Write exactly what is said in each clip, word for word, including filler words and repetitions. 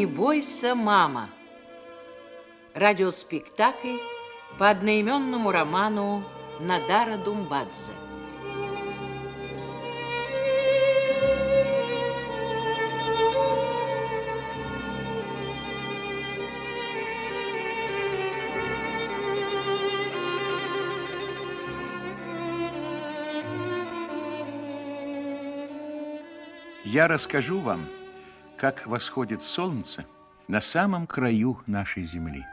«Не бойся, мама». Радиоспектакль по одноименному роману Надара Думбадзе. Я расскажу вам, как восходит солнце на самом краю нашей земли.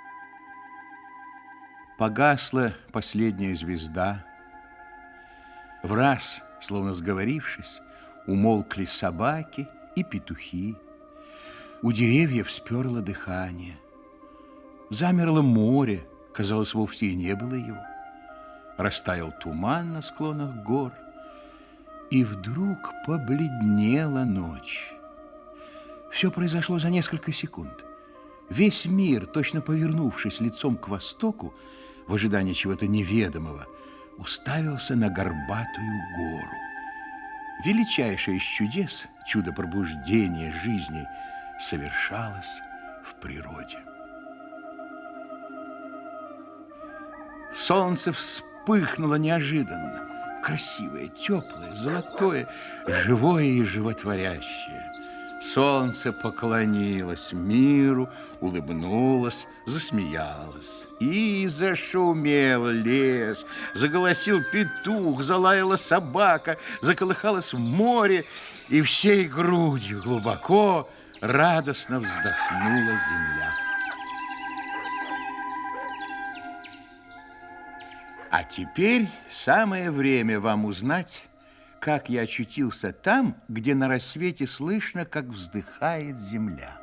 Погасла последняя звезда. Враз, словно сговорившись, умолкли собаки и петухи. У деревьев сперло дыхание. Замерло море, казалось, вовсе и не было его. Растаял туман на склонах гор. И вдруг побледнела ночь. Все произошло за несколько секунд. Весь мир, точно повернувшись лицом к востоку, в ожидании чего-то неведомого, уставился на горбатую гору. Величайшее из чудес, чудо пробуждения жизни, совершалось в природе. Солнце вспыхнуло неожиданно. Красивое, теплое, золотое, живое и животворящее. Солнце поклонилось миру, улыбнулось, засмеялось. И зашумел лес, заголосил петух, залаяла собака, заколыхалось море, и всей грудью глубоко, радостно вздохнула земля. А теперь самое время вам узнать, как я очутился там, где на рассвете слышно, как вздыхает земля.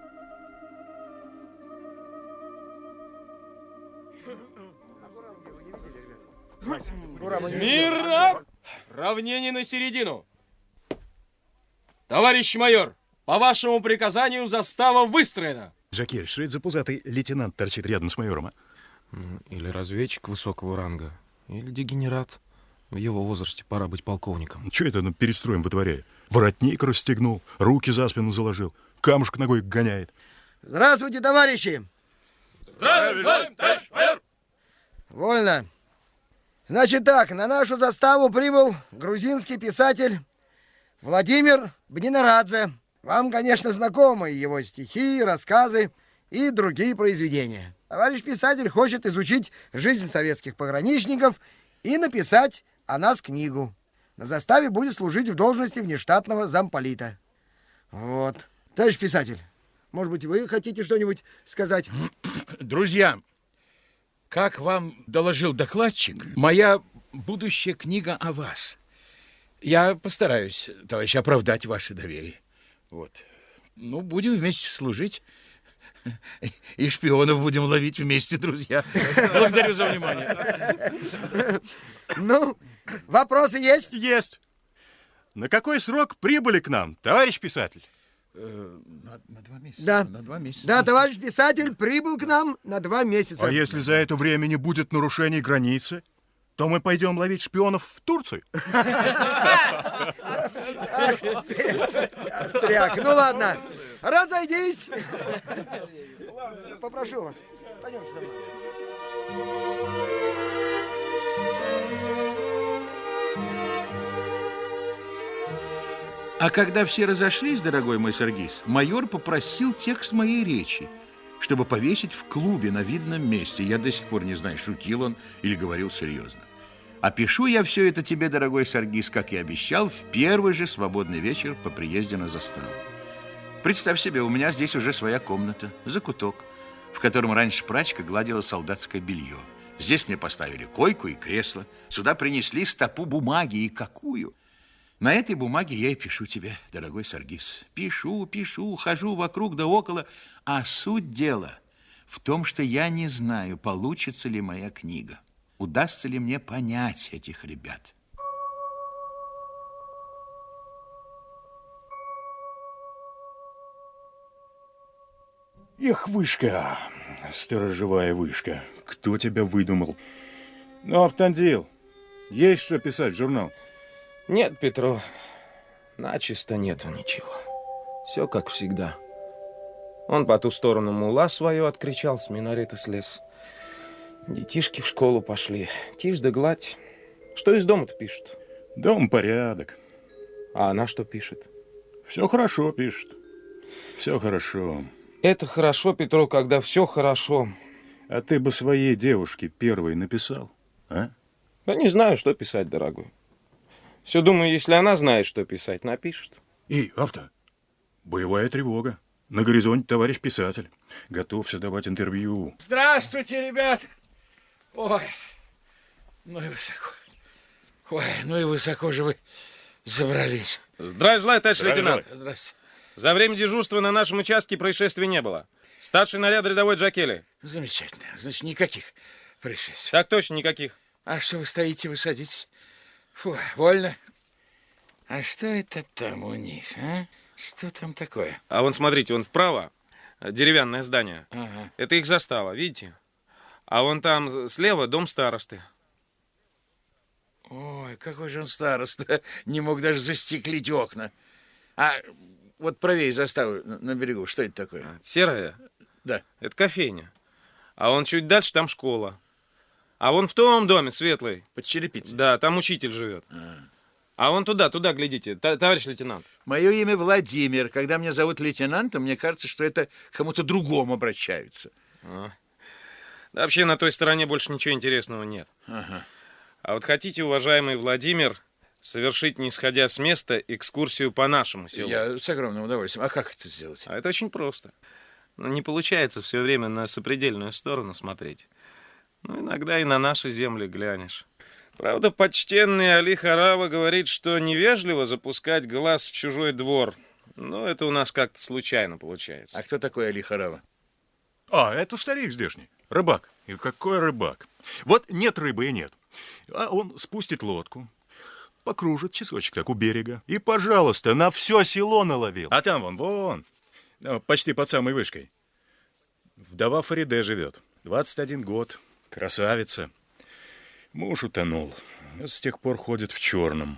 Мирно! Равнение на середину. Товарищ майор, по вашему приказанию застава выстроена. Жакель, что это за пузатый лейтенант торчит рядом с майором, а? Или разведчик высокого ранга, или дегенерат. В его возрасте пора быть полковником. Че это он перед строем вытворяет? Воротник расстегнул, руки за спину заложил, камушек ногой гоняет. Здравствуйте, товарищи! Здравствуйте, товарищ майор! Вольно. Значит так, на нашу заставу прибыл грузинский писатель Владимир Бнинарадзе. Вам, конечно, знакомы его стихи, рассказы и другие произведения. Товарищ писатель хочет изучить жизнь советских пограничников и написать о нас книгу. На заставе будет служить в должности внештатного замполита. Вот. Товарищ писатель, может быть, вы хотите что-нибудь сказать? Друзья, как вам доложил докладчик, моя будущая книга о вас. Я постараюсь, товарищ, оправдать ваше доверие. Вот. Ну, будем вместе служить. И шпионов будем ловить вместе, друзья. Благодарю за внимание. Ну, вопросы есть? Есть. На какой срок прибыли к нам, товарищ писатель? На, на два месяца. Да. На два месяца. Да, товарищ писатель прибыл к нам на два месяца. А если за это время не будет нарушений границы, то мы пойдем ловить шпионов в Турцию? Ах ты, остряк. Ну ладно, разойдись. Попрошу вас, пойдемте со мной. А когда все разошлись, дорогой мой Саргис, майор попросил текст моей речи, чтобы повесить в клубе на видном месте. Я до сих пор не знаю, шутил он или говорил серьезно. Опишу я все это тебе, дорогой Саргис, как и обещал, в первый же свободный вечер по приезде на заставу. Представь себе, у меня здесь уже своя комната, закуток, в котором раньше прачка гладила солдатское белье. Здесь мне поставили койку и кресло. Сюда принесли стопу бумаги, и какую! На этой бумаге я и пишу тебе, дорогой Саргис. Пишу, пишу, хожу вокруг да около, а суть дела в том, что я не знаю, получится ли моя книга. Удастся ли мне понять этих ребят? Эх, вышка, сторожевая вышка. Кто тебя выдумал? Ну, Автандил, есть что писать в журнал? Нет, Петро, начисто нету ничего. Все как всегда. Он по ту сторону мула свою откричал, с минарета слез. Детишки в школу пошли. Тишь да гладь. Что из дома-то пишут? Дом порядок. А она что пишет? Все хорошо пишет. Все хорошо. Это хорошо, Петро, когда все хорошо. А ты бы своей девушке первой написал, а? Да не знаю, что писать, дорогой. Все думаю, если она знает, что писать, напишет. И, авто, боевая тревога. На горизонте товарищ писатель. Готовься давать интервью. Здравствуйте, ребят. Ой, ну и высоко. Ой, ну и высоко же вы забрались. Здравия желаю, товарищ лейтенант. Здрасте. За время дежурства на нашем участке происшествий не было. Старший наряд рядовой Джакели. Замечательно. Значит, никаких происшествий. Так точно, никаких. А что вы стоите, вы садитесь? Фу, вольно. А что это там у них, а? Что там такое? А вон, смотрите, вон вправо деревянное здание. Ага. Это их застава, видите? А вон там слева дом старосты. Ой, какой же он староста. Не мог даже застеклить окна. А вот правее заставы на на берегу, что это такое? Серая? Да. Это кофейня. А вон чуть дальше там школа. А вон в том доме светлый. Под черепицей? Да, там учитель живет. А. А вон туда, туда глядите, та- товарищ лейтенант. Мое имя Владимир. Когда меня зовут лейтенантом, мне кажется, что это к кому-то другому обращаются. А. Да, вообще на той стороне больше ничего интересного нет. Ага. А вот хотите, уважаемый Владимир, совершить, не сходя с места, экскурсию по нашему селу? Я с огромным удовольствием. А как это сделать? А это очень просто. Ну, не получается все время на сопредельную сторону смотреть. Ну, иногда и на наши земли глянешь. Правда, почтенный Али Харава говорит, что невежливо запускать глаз в чужой двор. Но это у нас как-то случайно получается. А кто такой Али Харава? А, это старик здешний. Рыбак. И какой рыбак? Вот нет рыбы и нет. А он спустит лодку, покружит часочек так у берега. И, пожалуйста, на все село наловил. А там вон, вон, ну, почти под самой вышкой. Вдова Фариде живет. двадцать один год. Красавица. Муж утонул. С тех пор ходит в черном.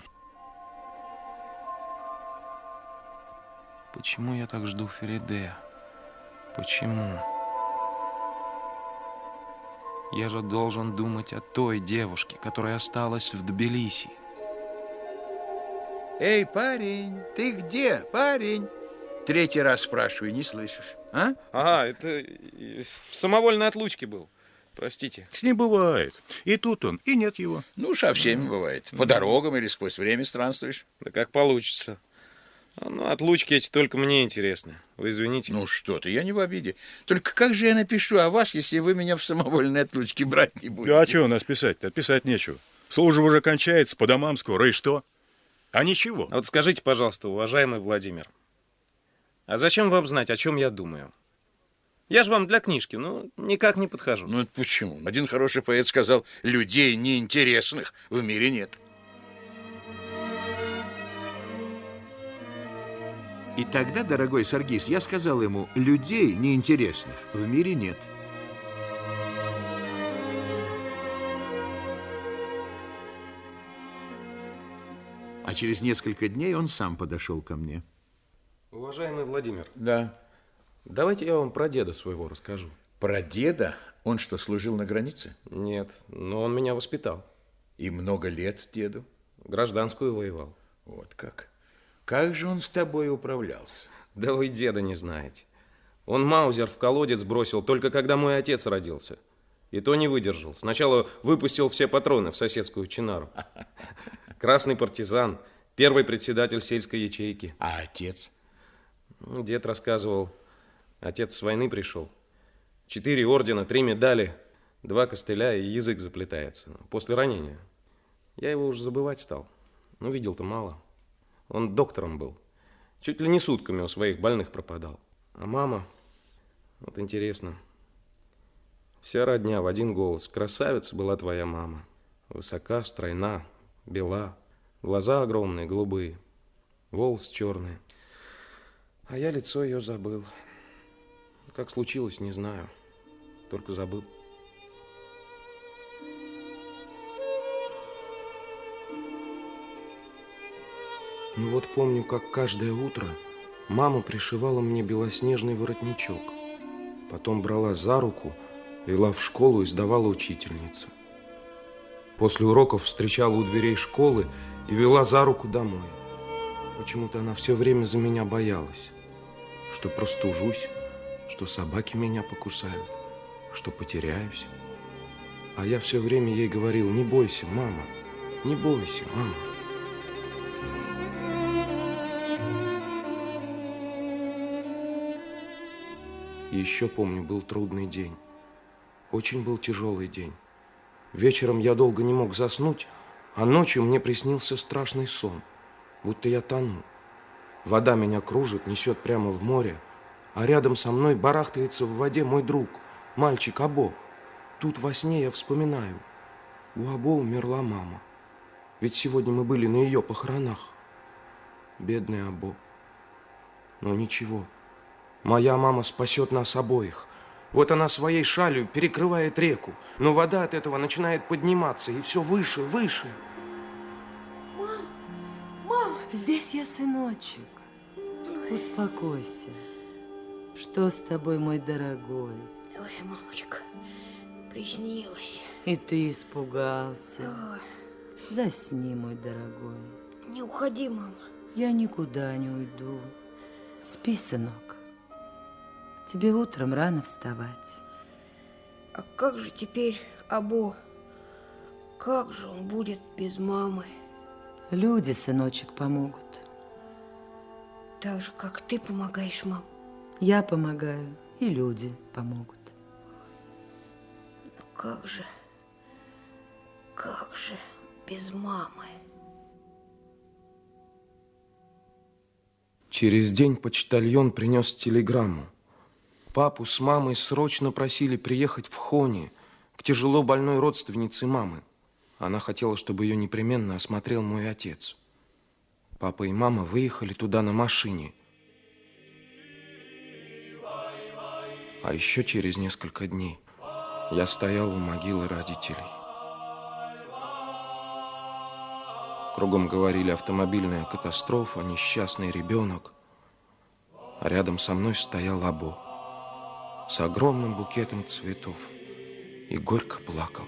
Почему я так жду Фериде? Почему? Я же должен думать о той девушке, которая осталась в Тбилиси. Эй, парень, ты где, парень? Третий раз спрашиваю, не слышишь, а? Ага, это э, в самовольной отлучке был. Простите. С ним бывает. И тут он, и нет его. Ну, со всеми бывает. По дорогам или сквозь время странствуешь. Да как получится. А, ну, отлучки эти только мне интересны. Вы извините. Ну, что ты, я не в обиде. Только как же я напишу о вас, если вы меня в самовольной отлучке брать не будете? Да а что у нас писать-то? Писать нечего. Служба уже кончается, по домам скоро, и что? А ничего. А вот скажите, пожалуйста, уважаемый Владимир, а зачем вам знать, о чем я думаю? Я же вам для книжки, ну, никак не подхожу. Ну, это почему? Один хороший поэт сказал, людей неинтересных в мире нет. И тогда, дорогой Саргис, я сказал ему, людей неинтересных в мире нет. А через несколько дней он сам подошел ко мне. Уважаемый Владимир, Да. давайте я вам про деда своего расскажу. Про деда? Он что, служил на границе? Нет, но он меня воспитал. И много лет деду? Гражданскую воевал. Вот как. Как же он с тобой управлялся? Да вы деда не знаете. Он маузер в колодец бросил только когда мой отец родился. И то не выдержал. Сначала выпустил все патроны в соседскую чинару. Красный партизан, первый председатель сельской ячейки. А отец? Ну, дед рассказывал, отец с войны пришел. Четыре ордена, три медали, два костыля и язык заплетается. После ранения. Я его уже забывать стал. Ну, видел-то мало. Он доктором был. Чуть ли не сутками у своих больных пропадал. А мама, вот интересно, вся родня в один голос. Красавица была твоя мама. Высока, стройна, бела, глаза огромные, голубые, волосы черные. А я лицо ее забыл. Как случилось, не знаю. Только забыл. Ну вот помню, как каждое утро Мама пришивала мне белоснежный воротничок. Потом брала за руку, вела в школу и сдавала учительнице. После уроков встречала у дверей школы и вела за руку домой. Почему-то она все время за меня боялась, что простужусь, что собаки меня покусают, что потеряюсь. А я все время ей говорил: не бойся, мама, не бойся, мама. И еще помню, был трудный день. Очень был тяжелый день. Вечером я долго не мог заснуть, а ночью мне приснился страшный сон, будто я тону. Вода меня кружит, несет прямо в море, а рядом со мной барахтается в воде мой друг, мальчик Або. Тут во сне я вспоминаю: у Або умерла мама. Ведь сегодня мы были на ее похоронах. Бедный Або. Но ничего, моя мама спасет нас обоих. Вот она своей шалью перекрывает реку, но вода от этого начинает подниматься, и все выше, выше. Мам, мам! Здесь я, сыночек. Успокойся. Что с тобой, мой дорогой? Ой, мамочка, приснилось. И ты испугался. Ой. Засни, мой дорогой. Не уходи, мама. Я никуда не уйду. Спи, сынок. Тебе утром рано вставать. А как же теперь Або? Как же он будет без мамы? Люди, сыночек, помогут. Так же, как ты помогаешь, мам. Я помогаю, и люди помогут. Но как же, как же без мамы? Через день почтальон принес телеграмму. Папу с мамой срочно просили приехать в Хони к тяжело больной родственнице мамы. Она хотела, чтобы ее непременно осмотрел мой отец. Папа и мама выехали туда на машине. А еще через несколько дней я стоял у могилы родителей. Кругом говорили: автомобильная катастрофа, несчастный ребенок. А рядом со мной стоял Або с огромным букетом цветов и горько плакал.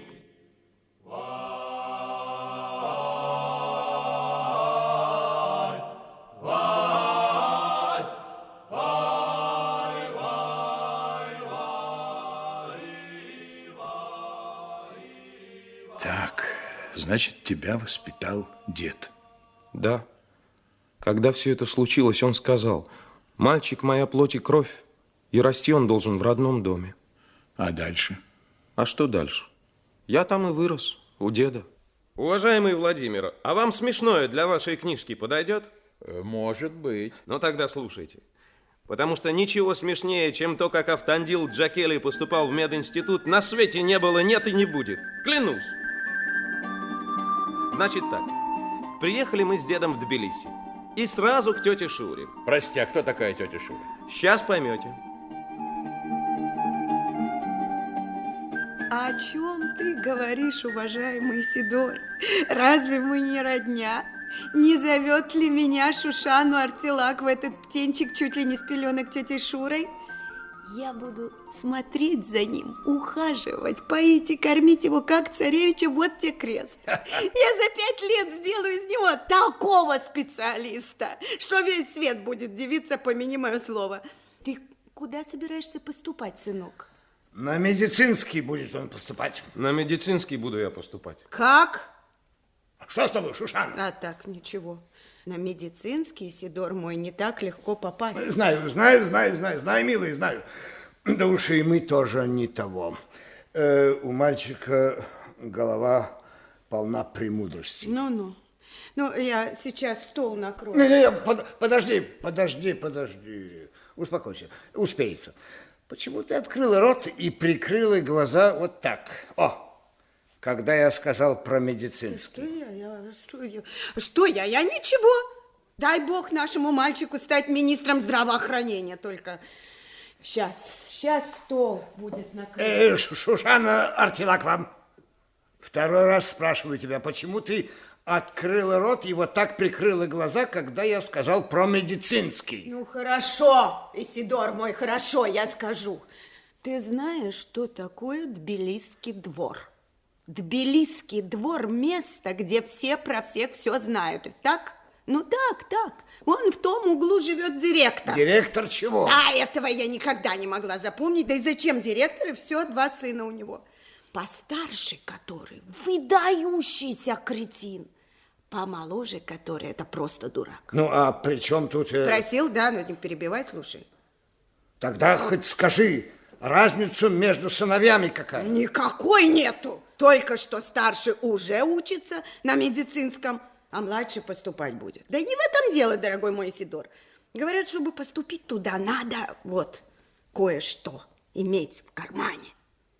Так, значит, тебя воспитал дед. Да. Когда все это случилось, он сказал: мальчик моя плоть и кровь, и расти он должен в родном доме. А дальше? А что дальше? Я там и вырос, у деда. Уважаемый Владимир, а вам смешное для вашей книжки подойдет? Может быть. Ну тогда слушайте. Потому что ничего смешнее, чем то, как Автандил Джакели поступал в мединститут, на свете не было, нет и не будет. Клянусь. Значит так. Приехали мы с дедом в Тбилиси. И сразу к тете Шуре. Прости, а кто такая тетя Шура? Сейчас поймете. О чем ты говоришь, уважаемый Сидор? Разве мы не родня? Не зовет ли меня Шушану Артилак в этот птенчик чуть ли не с пеленок тетей Шурой? Я буду смотреть за ним, ухаживать, поить и кормить его, как царевича, вот тебе крест. Я за пять лет сделаю из него такого специалиста, что весь свет будет дивиться, помяни мое слово. Ты куда собираешься поступать, сынок? На медицинский будет он поступать. На медицинский буду я поступать. Как? Что с тобой, Шушан? А так, ничего. На медицинский, Сидор мой, не так легко попасть. Знаю, знаю, знаю, знаю, знаю, милый, знаю. Да уж и мы тоже не того. Э, у мальчика голова полна премудрости. Ну-ну. Ну, я сейчас стол накрою. Не-не, под, подожди, подожди, подожди. Успокойся, успеется. Почему ты открыла рот и прикрыла глаза вот так? О! Когда я сказал про медицинский. Что я? я что, я? что я? Я ничего. Дай бог нашему мальчику стать министром здравоохранения. Только сейчас, сейчас стол будет накрыт. Э, Шушана Артилак, вам. Второй раз спрашиваю тебя, почему ты открыла рот и вот так прикрыла глаза, когда я сказал про медицинский. Ну, хорошо, Исидор мой, хорошо, я скажу. Ты знаешь, что такое Тбилисский двор? Тбилисский двор – место, где все про всех все знают. Так? Ну, так, так. Вон в том углу живет директор. Директор чего? А этого я никогда не могла запомнить. Да и зачем директор? И все, два сына у него. Постарше который выдающийся кретин. Помоложе который это просто дурак. Ну, а при чем тут... Э... Спросил, да, но не перебивай, слушай. Тогда хоть скажи, разницу между сыновьями какая? Никакой нету. Только что старший уже учится на медицинском, а младший поступать будет. Да не в этом дело, дорогой мой Исидор. Говорят, чтобы поступить туда, надо вот кое-что иметь в кармане.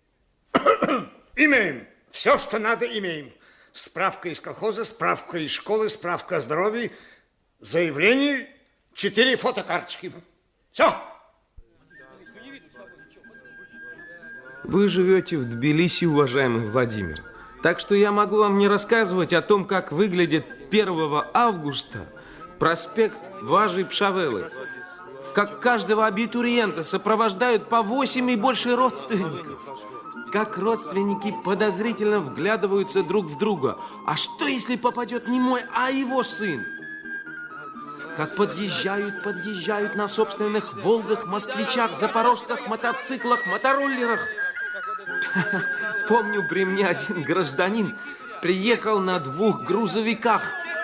Имеем. Все, что надо, имеем. Справка из колхоза, справка из школы, справка о здоровье, заявление, четыре фотокарточки. Все. Вы живете в Тбилиси, уважаемый Владимир. Так что я могу вам не рассказывать о том, как выглядит первого августа проспект Важи Пшавелы. Как каждого абитуриента сопровождают по восемь и больше родственников. Как родственники подозрительно вглядываются друг в друга. А что, если попадет не мой, а его сын? Как подъезжают, подъезжают на собственных «Волгах», «Москвичах», «Запорожцах», мотоциклах, мотороллерах. Помню, при мне один гражданин приехал на двух грузовиках.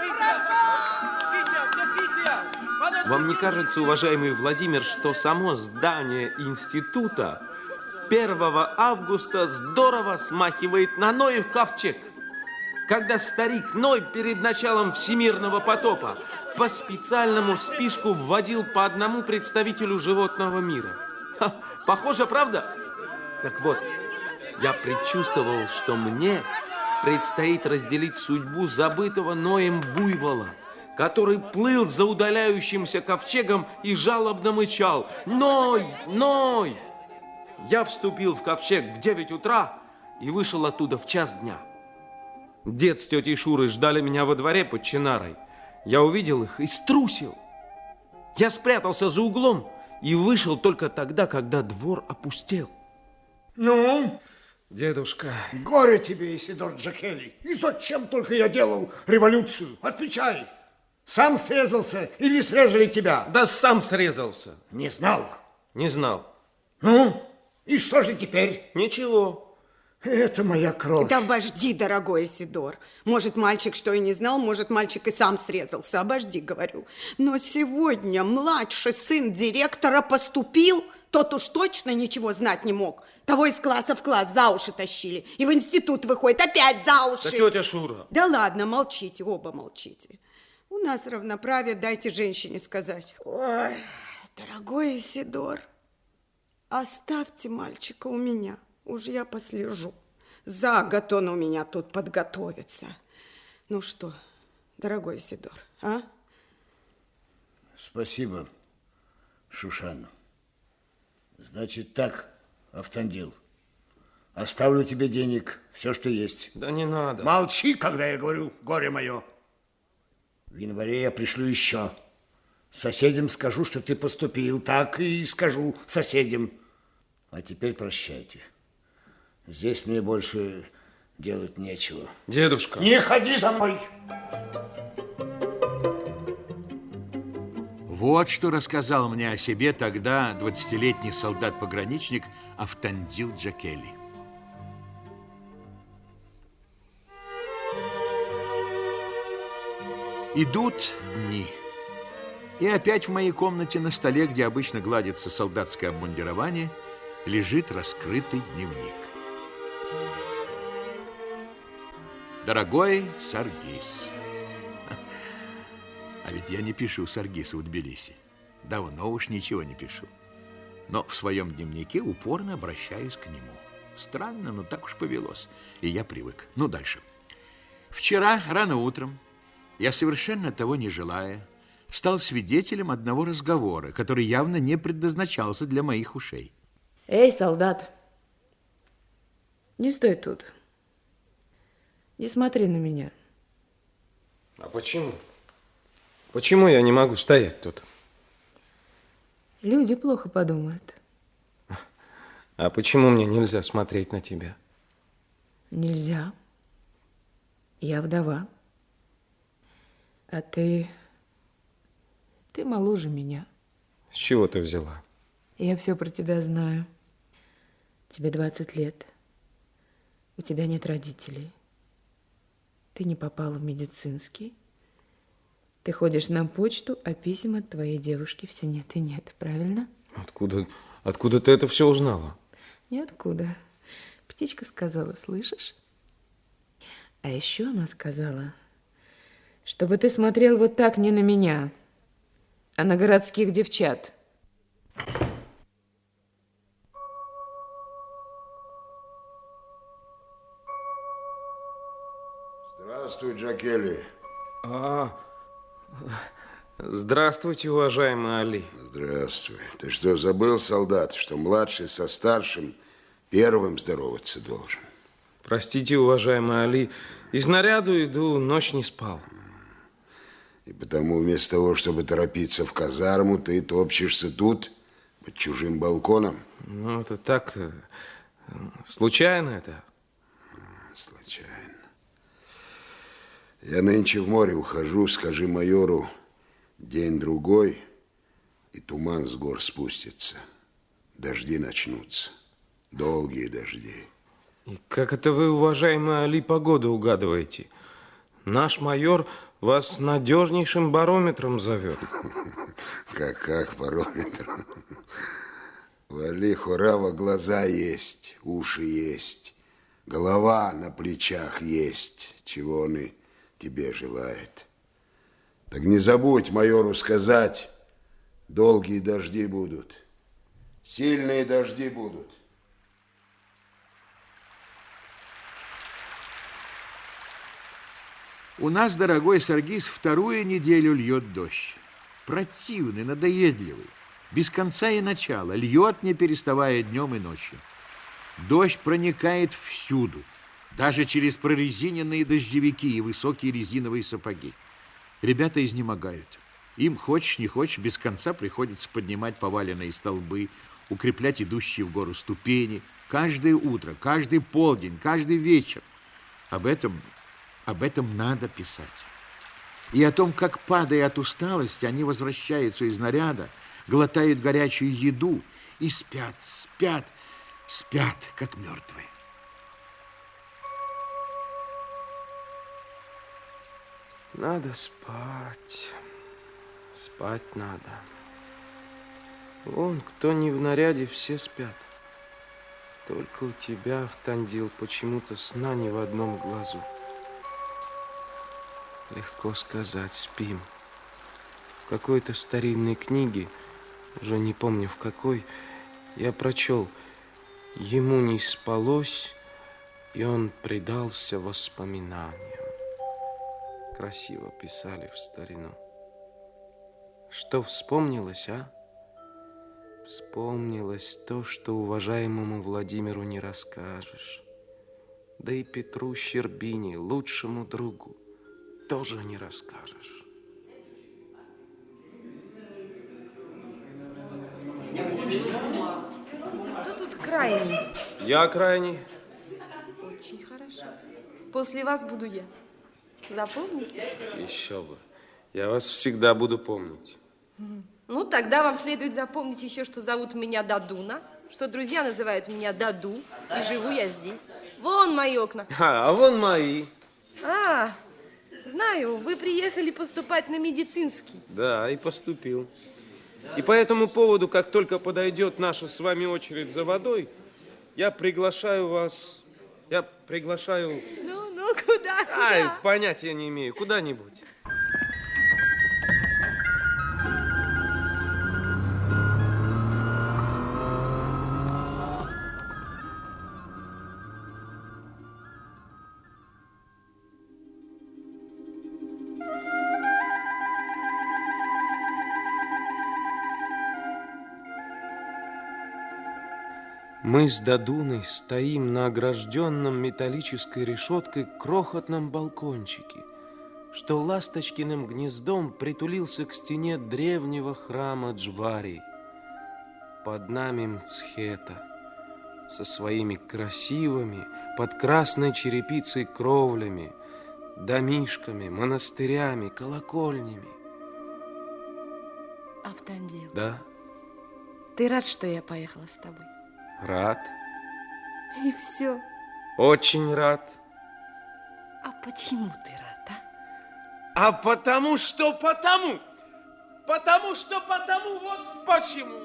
Вам не кажется, уважаемый Владимир, что само здание института первого августа здорово смахивает на Ноев ковчег? Когда старик Ной перед началом всемирного потопа по специальному списку вводил по одному представителю животного мира. Ха, похоже, правда? Так вот, я предчувствовал, что мне предстоит разделить судьбу забытого Ноем буйвола, который плыл за удаляющимся ковчегом и жалобно мычал: «Ной! Ной!» Я вступил в ковчег в девять утра и вышел оттуда в час дня. Дед с тетей Шурой ждали меня во дворе под чинарой. Я увидел их и струсил. Я спрятался за углом и вышел только тогда, когда двор опустел. Ну? Дедушка. Горе тебе, Исидор Джакели. И зачем только я делал революцию? Отвечай. Сам срезался или срезали тебя? Да сам срезался. Не знал? Не знал. Ну? И что же теперь? Ничего. Это моя кровь. Да обожди, дорогой Исидор. Может, мальчик что и не знал, может, мальчик и сам срезался. Обожди, говорю. Но сегодня младший сын директора поступил, тот уж точно ничего знать не мог. Того из класса в класс за уши тащили. И в институт выходит опять за уши. Да тетя Шура. Да ладно, молчите, оба молчите. У нас равноправие, дайте женщине сказать. Ой, дорогой Исидор, оставьте мальчика у меня. Уж я послежу. За год он у меня тут подготовится. Ну что, дорогой Исидор, а? Спасибо, Шушана. Значит так, Автандил. Оставлю тебе денег, все, что есть. Да не надо. Молчи, когда я говорю, горе мое. В январе я пришлю еще. Соседям скажу, что ты поступил. Так и скажу соседям. А теперь прощайте. Здесь мне больше делать нечего. Дедушка. Не ходи за мной. Вот что рассказал мне о себе тогда двадцатилетний солдат-пограничник Автандил Джакели. Идут дни. И опять в моей комнате на столе, где обычно гладится солдатское обмундирование, лежит раскрытый дневник. Дорогой Саргис. А ведь я не пишу Саргису в Тбилиси. Давно уж ничего не пишу. Но в своем дневнике упорно обращаюсь к нему. Странно, но так уж повелось. И я привык. Ну, дальше. Вчера, рано утром, я, совершенно того не желая, стал свидетелем одного разговора, который явно не предназначался для моих ушей. Эй, солдат, не стой тут. Не смотри на меня. А почему? Почему я не могу стоять тут? Люди плохо подумают. А почему мне нельзя смотреть на тебя? Нельзя. Я вдова. А ты... Ты моложе меня. С чего ты взяла? Я все про тебя знаю. Тебе двадцать лет. У тебя нет родителей. Ты не попала в медицинский. Ты ходишь на почту, а писем от твоей девушки все нет и нет. Правильно? Откуда, откуда ты это все узнала? Ниоткуда. Птичка сказала, слышишь? А еще она сказала, чтобы ты смотрел вот так не на меня, а на городских девчат. Здравствуй, Джакели. А, здравствуйте, уважаемый Али. Здравствуй. Ты что, забыл, солдат, что младший со старшим первым здороваться должен? Простите, уважаемый Али, из наряду иду, ночь не спал. И потому вместо того, чтобы торопиться в казарму, ты топчешься тут, под чужим балконом? Ну, это так, случайно это. Случайно. Я нынче в море ухожу, скажи майору, день-другой, и туман с гор спустится. Дожди начнутся, долгие дожди. И как это вы, уважаемый Али, погоду угадываете? Наш майор вас надежнейшим барометром зовет. Как, как барометром? У Али Хорава глаза есть, уши есть, голова на плечах есть, чего он и тебе желает. Так не забудь майору сказать, долгие дожди будут, сильные дожди будут. У нас, дорогой Саргис, вторую неделю льет дождь. Противный, надоедливый, без конца и начала, льет, не переставая днем и ночью. Дождь проникает всюду, даже через прорезиненные дождевики и высокие резиновые сапоги. Ребята изнемогают. Им, хочешь не хочешь, без конца приходится поднимать поваленные столбы, укреплять идущие в гору ступени. Каждое утро, каждый полдень, каждый вечер. Об этом... Об этом надо писать. И о том, как, падая от усталости, они возвращаются из наряда, глотают горячую еду и спят, спят, спят, как мертвые. Надо спать. Спать надо. Вон, кто не в наряде, все спят. Только у тебя, Автандил, почему-то сна ни в одном глазу. Легко сказать, спим. В какой-то старинной книге, уже не помню в какой, я прочел: ему не спалось, и он предался воспоминаниям. Красиво писали в старину. Что вспомнилось, а? Вспомнилось то, что уважаемому Владимиру не расскажешь. Да и Петру Щербине, лучшему другу, тоже не расскажешь. Простите, кто тут крайний? Я крайний. Очень хорошо. После вас буду я. Запомните? Еще бы. Я вас всегда буду помнить. Ну, тогда вам следует запомнить еще, что зовут меня Дадуна, что друзья называют меня Даду, и живу я здесь. Вон мои окна. А, а вон мои. А, знаю, вы приехали поступать на медицинский. Да, и поступил. И по этому поводу, как только подойдет наша с вами очередь за водой, я приглашаю вас, я приглашаю... Ну, ну, куда, куда? Ай, понятия не имею, куда-нибудь. Мы с Дадуной стоим на огражденном металлической решеткой крохотном балкончике, что ласточкиным гнездом притулился к стене древнего храма Джвари. Под нами Мцхета со своими красивыми под красной черепицей кровлями, домишками, монастырями, колокольнями. Автандил. Да, Ты рад, что я поехала с тобой? рад. И все. Очень рад. А почему ты рад, а? А потому что потому. Потому что потому, вот почему.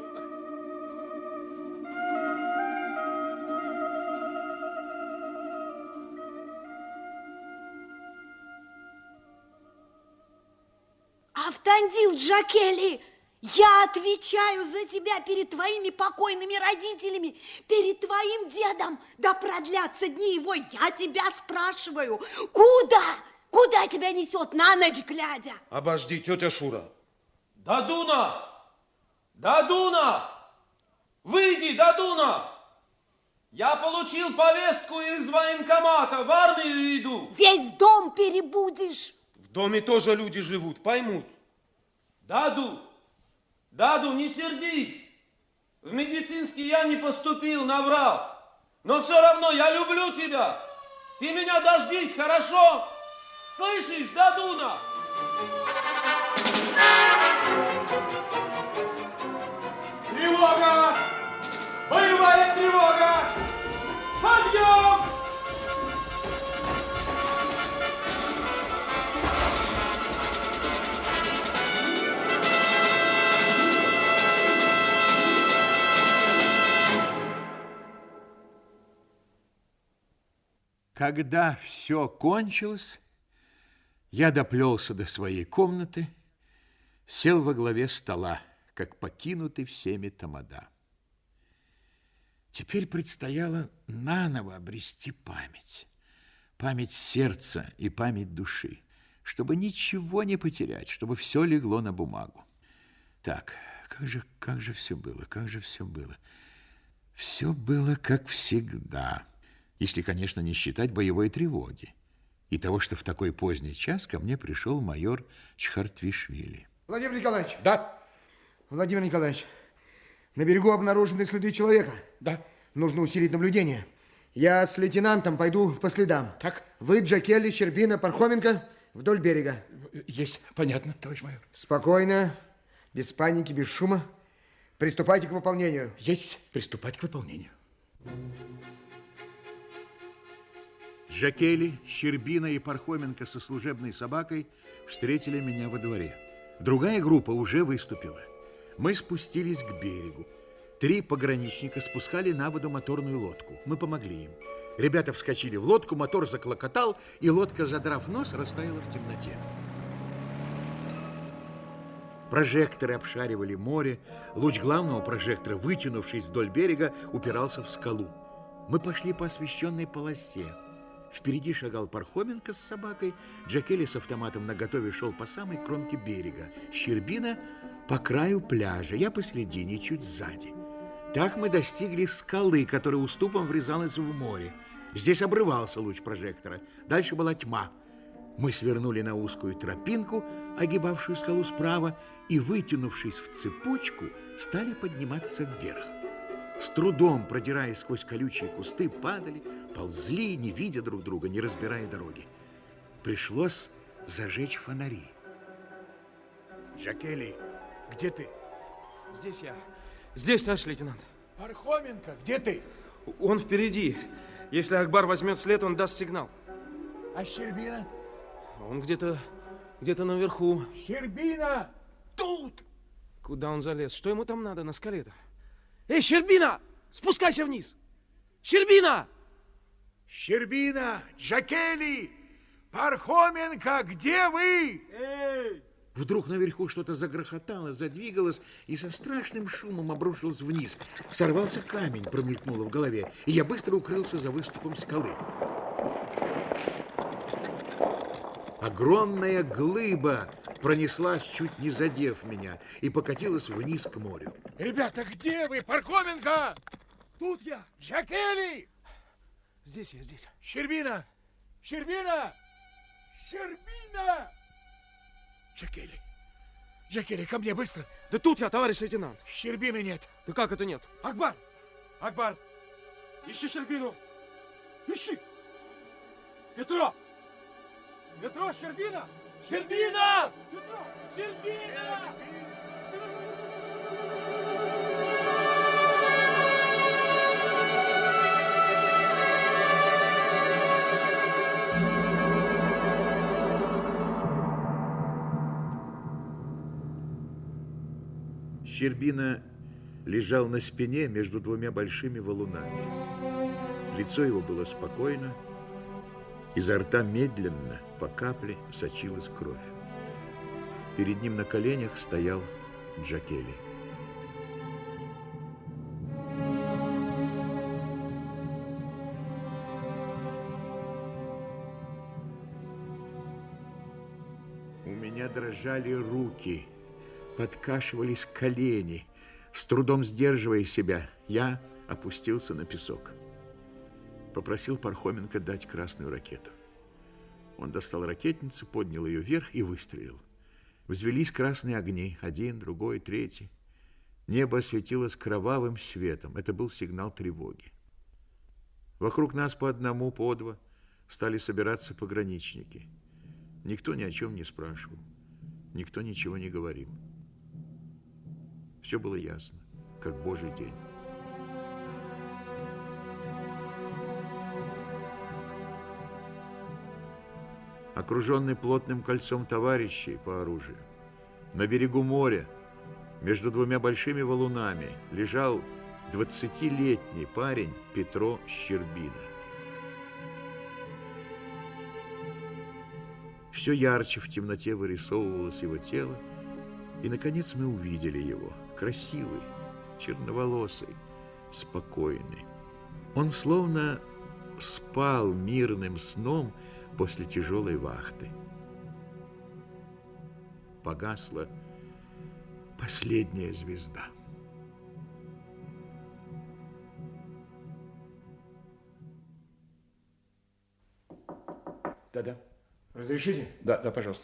Автандил Джакели, я отвечаю за тебя перед твоими покойными родителями, перед твоим дедом. Да продлятся дни его, я тебя спрашиваю, куда? Куда тебя несет на ночь глядя? Обожди, тетя Шура. Дадуна! Дадуна! Выйди, Дадуна! Я получил повестку из военкомата, в армию иду. Весь дом перебудешь. В доме тоже люди живут, поймут. Даду, Даду, не сердись. В медицинский я не поступил, наврал. Но все равно я люблю тебя. Ты меня дождись, хорошо? Слышишь, Дадуна? Тревога! Боевая тревога! Подъем! Когда все кончилось, я доплелся до своей комнаты, сел во главе стола, как покинутый всеми тамада. Теперь предстояло наново обрести память, память сердца и память души, чтобы ничего не потерять, чтобы все легло на бумагу. Так, как же, как же все было, как же все было? Все было как всегда, если, конечно, не считать боевой тревоги и того, что в такой поздний час ко мне пришел майор Чхартвишвили. Владимир Николаевич. Да. Владимир Николаевич, на берегу обнаружены следы человека. Да. Нужно усилить наблюдение. Я с лейтенантом пойду по следам. Так. Вы, Джакели, Щербина, Пархоменко вдоль берега. Есть, понятно, товарищ майор. Спокойно, без паники, без шума. Приступайте к выполнению. Есть, приступать к выполнению. Джакели, Щербина и Пархоменко со служебной собакой встретили меня во дворе. Другая группа уже выступила. Мы спустились к берегу. Три пограничника спускали на воду моторную лодку. Мы помогли им. Ребята вскочили в лодку, мотор заклокотал, и лодка, задрав нос, растаяла в темноте. Прожекторы обшаривали море. Луч главного прожектора, вытянувшись вдоль берега, упирался в скалу. Мы пошли по освещенной полосе. Впереди шагал Пархоменко с собакой, Джакели с автоматом наготове шел по самой кромке берега, Щербина по краю пляжа, я посредине, чуть сзади. Так мы достигли скалы, которая уступом врезалась в море. Здесь обрывался луч прожектора, дальше была тьма. Мы свернули на узкую тропинку, огибавшую скалу справа, и, вытянувшись в цепочку, стали подниматься вверх. С трудом, продираясь сквозь колючие кусты, падали, ползли, не видя друг друга, не разбирая дороги. Пришлось зажечь фонари. Джакели, где ты? Здесь я. Здесь, товарищ лейтенант. Пархоменко, где ты? Он впереди. Если Акбар возьмет след, он даст сигнал. А Щербина? Он где-то, где-то наверху. Щербина! Тут! Куда он залез? Что ему там надо на скале-то? Эй, Щербина! Спускайся вниз! Щербина! Щербина! Джакели! Пархоменко, где вы? Эй! Вдруг наверху что-то загрохотало, задвигалось и со страшным шумом обрушилось вниз. Сорвался камень, промелькнуло в голове, и я быстро укрылся за выступом скалы. Огромная глыба пронеслась, чуть не задев меня, и покатилась вниз к морю. Ребята, где вы? Пархоменко! Тут я! Джакели! Здесь я, здесь. Щербина! Щербина! Щербина! Джакели. Джакели, ко мне быстро. Да тут я, товарищ лейтенант. Щербины нет. Да как это нет? Акбар! Акбар! Ищи Щербину! Ищи! Петро! Петро, Щербина! Щербина! Петро! Щербина! Щербина лежал на спине между двумя большими валунами. Лицо его было спокойно, изо рта медленно по капле сочилась кровь. Перед ним на коленях стоял Джакели. У меня дрожали руки, подкашивались колени. С трудом сдерживая себя, я опустился на песок. Попросил Пархоменко дать красную ракету. Он достал ракетницу, поднял ее вверх и выстрелил. Взвелись красные огни, один, другой, третий. Небо осветилось кровавым светом. Это был сигнал тревоги. Вокруг нас по одному, по два стали собираться пограничники. Никто ни о чем не спрашивал. Никто ничего не говорил. Все было ясно, как божий день. Окруженный плотным кольцом товарищей по оружию, на берегу моря, между двумя большими валунами, лежал двадцатилетний парень Петро Щербина. Все ярче в темноте вырисовывалось его тело, и, наконец, мы увидели его, красивый, черноволосый, спокойный. Он словно спал мирным сном после тяжелой вахты. Погасла последняя звезда. Да-да. Разрешите? Да, да, пожалуйста.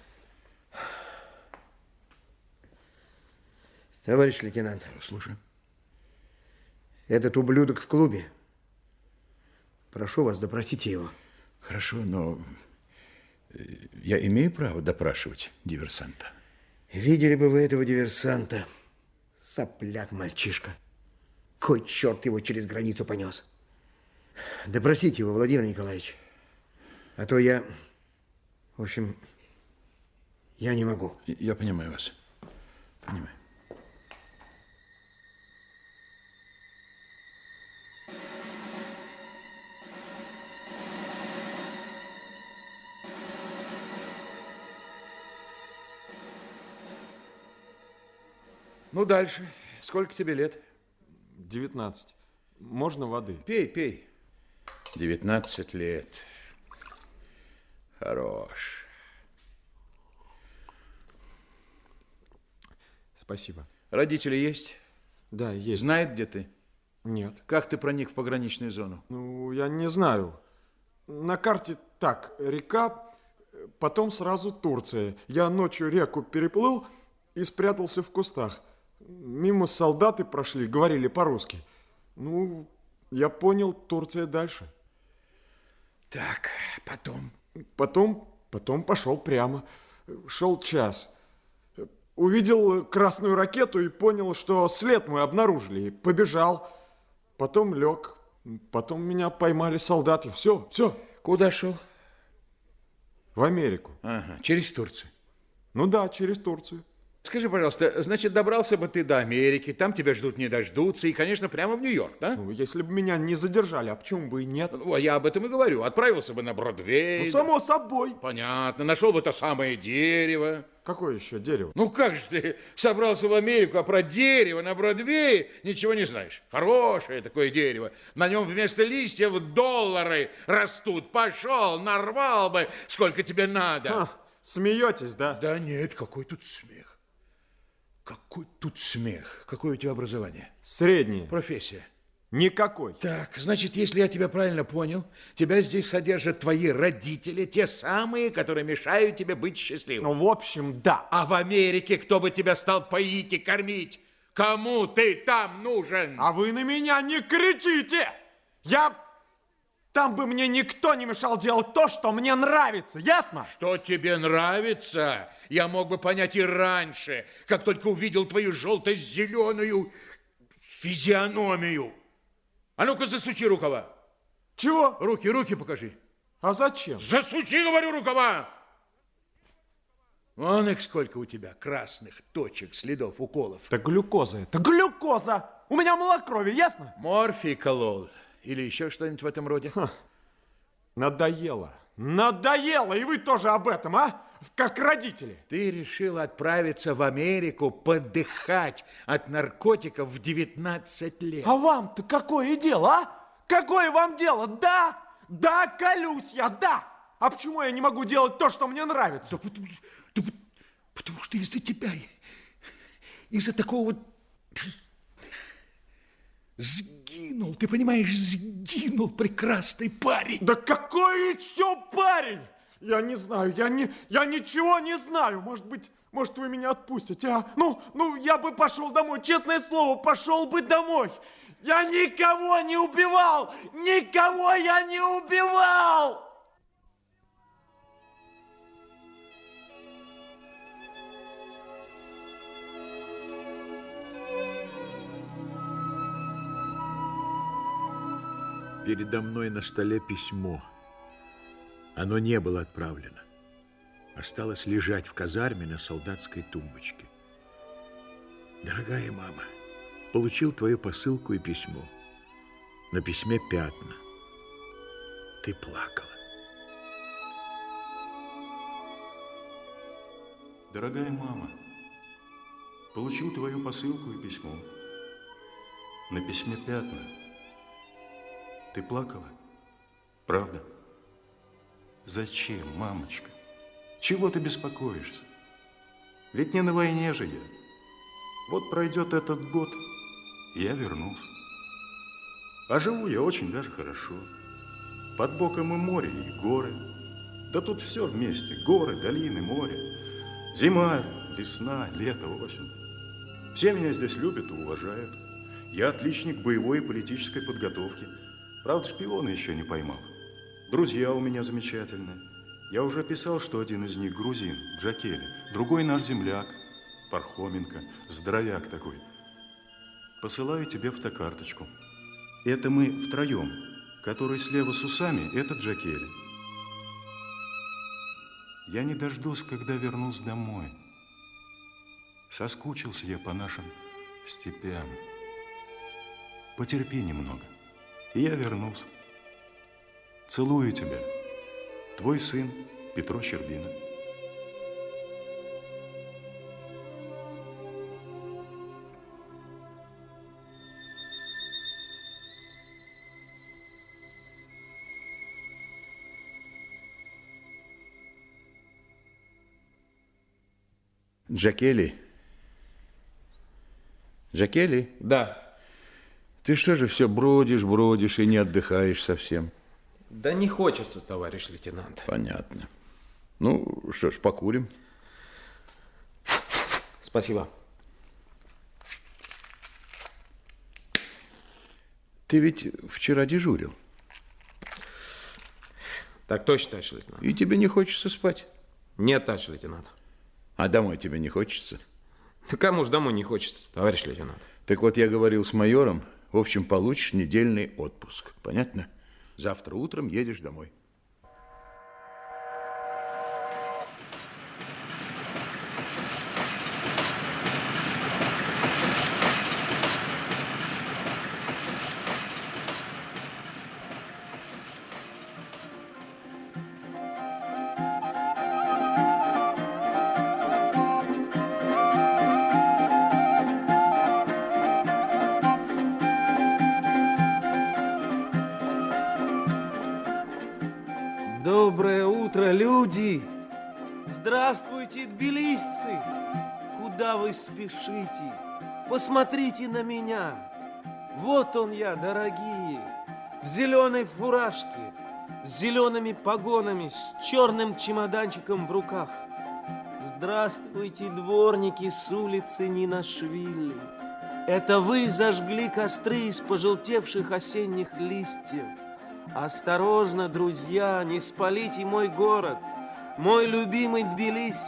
Товарищ лейтенант. Слушай. Этот ублюдок в клубе. Прошу вас, допросите его. Хорошо, но я имею право допрашивать диверсанта. Видели бы вы этого диверсанта. Сопляк мальчишка. Кой черт его через границу понес. Допросите его, Владимир Николаевич. А то я... В общем, я не могу. Я понимаю вас. Понимаю. Ну, дальше. Сколько тебе лет? девятнадцать. Можно воды? Пей, пей. девятнадцать лет. Хорош. Спасибо. Родители есть? Да, есть. Знает, где ты? Нет. Как ты проник в пограничную зону? Ну, я не знаю. На карте так, река, потом сразу Турция. Я ночью реку переплыл и спрятался в кустах. Мимо солдаты прошли, говорили по-русски. Ну, я понял, Турция дальше. Так, потом? Потом, потом пошел прямо. Шел час. Увидел красную ракету и понял, что след мой обнаружили. Побежал. Потом лег. Потом меня поймали солдаты. Все, все. Куда шел? В Америку. Ага, через Турцию. Ну да, через Турцию. Скажи, пожалуйста, значит, добрался бы ты до Америки, там тебя ждут не дождутся, и, конечно, прямо в Нью-Йорк, да? Ну, если бы меня не задержали, а почему бы и нет? Ну, а я об этом и говорю. Отправился бы на Бродвей. Ну, само собой. Понятно. Нашел бы то самое дерево. Какое еще дерево? Ну, как же ты собрался в Америку, а про дерево на Бродвее ничего не знаешь. Хорошее такое дерево. На нем вместо листьев доллары растут. Пошел, нарвал бы, сколько тебе надо. Ха, смеетесь, да? Да нет, какой тут смех. Какой тут смех? Какое у тебя образование? Среднее. Профессия? Никакой. Так, значит, если я тебя правильно понял, тебя здесь содержат твои родители, те самые, которые мешают тебе быть счастливым. Ну, в общем, да. А в Америке кто бы тебя стал поить и кормить? Кому ты там нужен? А вы на меня не кричите! Я... Там бы мне никто не мешал делать то, что мне нравится, ясно? Что тебе нравится, я мог бы понять и раньше, как только увидел твою желто-зеленую физиономию. А ну-ка, засучи рукава. Чего? Руки, руки покажи. А зачем? Засучи, говорю, рукава. Вон их сколько у тебя красных точек, следов, уколов. Это глюкоза, это глюкоза! У меня малокровие, ясно? Морфий колол. Или еще что-нибудь в этом роде? Ха. Надоело. Надоело! И вы тоже об этом, а? Как родители. Ты решил отправиться в Америку подыхать от наркотиков в девятнадцать лет. А вам-то какое дело, а? Какое вам дело? Да, да, колюсь я, да. А почему я не могу делать то, что мне нравится? Да, потому, да, потому что из-за тебя, из-за такого вот... Сгинул, ты понимаешь, сгинул прекрасный парень. Да какой еще парень? Я не знаю, я, не, я ничего не знаю. Может быть, может вы меня отпустите, а? Ну, ну, я бы пошел домой, честное слово, пошел бы домой. Я никого не убивал, никого я не убивал. Передо мной на столе письмо. Оно не было отправлено. Осталось лежать в казарме на солдатской тумбочке. Дорогая мама, получил твою посылку и письмо. На письме пятна. Ты плакала. Дорогая мама, получил твою посылку и письмо. На письме пятна. Ты плакала? Правда? Зачем, мамочка? Чего ты беспокоишься? Ведь не на войне же я. Вот пройдет этот год, и я вернусь. А живу я очень даже хорошо. Под боком и море, и горы. Да тут все вместе. Горы, долины, море. Зима, весна, лето, осень. Все меня здесь любят и уважают. Я отличник боевой и политической подготовки. Правда, шпиона еще не поймал. Друзья у меня замечательные. Я уже писал, что один из них грузин, Джакели, другой наш земляк, Пархоменко, здоровяк такой. Посылаю тебе фотокарточку. Это мы втроем, который слева с усами, это Джакели. Я не дождусь, когда вернусь домой. Соскучился я по нашим степям. Потерпи немного. И я вернусь. Целую тебя. Твой сын Петро Щербина. Джакели? Джакели? Да. Ты что же все бродишь, бродишь и не отдыхаешь совсем? Да не хочется, товарищ лейтенант. Понятно. Ну, что ж, покурим. Спасибо. Ты ведь вчера дежурил. Так точно, товарищ лейтенант. И тебе не хочется спать? Нет, товарищ лейтенант. А домой тебе не хочется? Да кому ж домой не хочется, товарищ лейтенант? Так вот, я говорил с майором. В общем, получишь недельный отпуск. Понятно? Завтра утром едешь домой. Доброе утро, люди! Здравствуйте, тбилисцы! Куда вы спешите? Посмотрите на меня! Вот он я, дорогие, в зеленой фуражке, с зелеными погонами, с черным чемоданчиком в руках. Здравствуйте, дворники с улицы Нинашвили. Это вы зажгли костры из пожелтевших осенних листьев. Осторожно, друзья, не спалите мой город, мой любимый Тбилиси.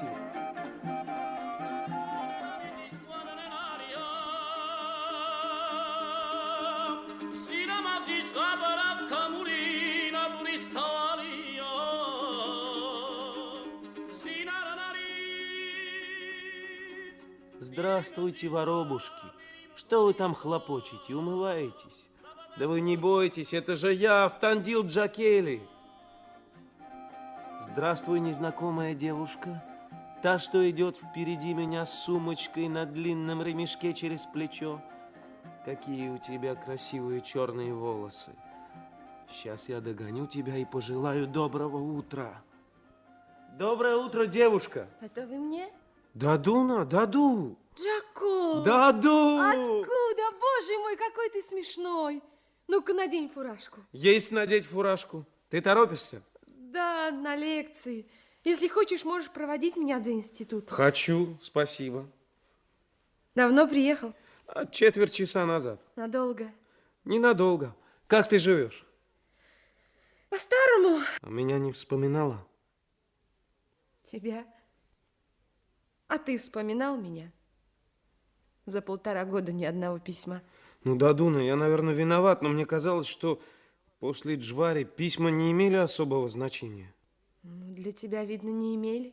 Здравствуйте, воробушки. Что вы там хлопочете, умываетесь? Да вы не бойтесь, это же я, Автандил Джакели. Здравствуй, незнакомая девушка. Та, что идет впереди меня с сумочкой на длинном ремешке через плечо. Какие у тебя красивые черные волосы. Сейчас я догоню тебя и пожелаю доброго утра. Доброе утро, девушка. Это вы мне? Дадуна, Даду. Джако! Даду! Откуда? Боже мой, какой ты смешной. Ну-ка, надень фуражку. Есть надеть фуражку. Ты торопишься? Да, на лекции. Если хочешь, можешь проводить меня до института. Хочу, спасибо. Давно приехал? Четверть часа назад. Надолго? Ненадолго. Как ты живешь? По-старому. А меня не вспоминала? Тебя? А ты вспоминал меня? За полтора года ни одного письма. Ну, Дадуна, я, наверное, виноват, но мне казалось, что после Джвари письма не имели особого значения. Ну, для тебя, видно, не имели.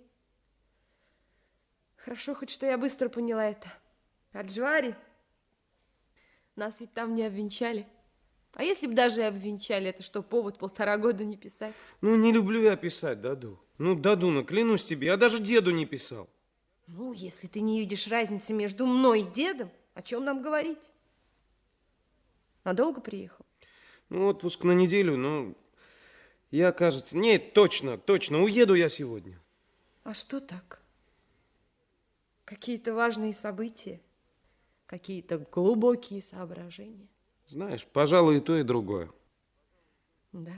Хорошо хоть, что я быстро поняла это. А Джвари? Нас ведь там не обвенчали. А если бы даже и обвенчали, это что, повод полтора года не писать? Ну, не люблю я писать, Даду. Ну, Дадуна, клянусь тебе, я даже деду не писал. Ну, если ты не видишь разницы между мной и дедом, о чем нам говорить? Надолго приехал? Ну, отпуск на неделю, но я, кажется... Нет, точно, точно, уеду я сегодня. А что так? Какие-то важные события? Какие-то глубокие соображения? Знаешь, пожалуй, и то, и другое. Да.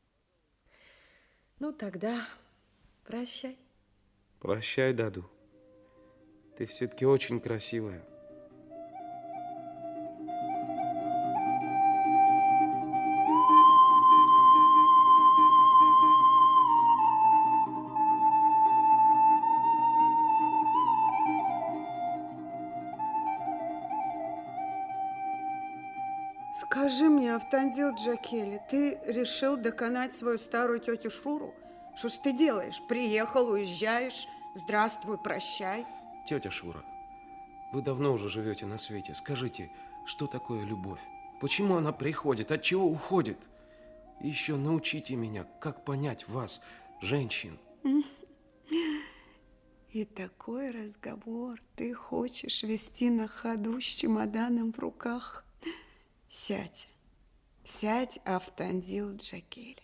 Ну, тогда прощай. Прощай, Даду. Ты все-таки очень красивая. Скажи мне, Автандил Джакели, ты решил доконать свою старую тетю Шуру? Что ж ты делаешь? Приехал, уезжаешь, здравствуй, прощай. Тетя Шура, вы давно уже живете на свете. Скажите, что такое любовь? Почему она приходит? От чего уходит? И еще научите меня, как понять вас, женщин. И такой разговор ты хочешь вести на ходу с чемоданом в руках? Сядь, сядь, Автандил Джакели.